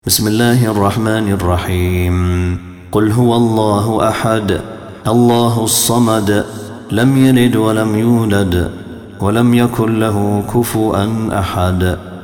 بسم الله الرحمن الرحيم. قل هو الله أحد الله الصمد لم يلد ولم يولد ولم يكن له كفوا أحد.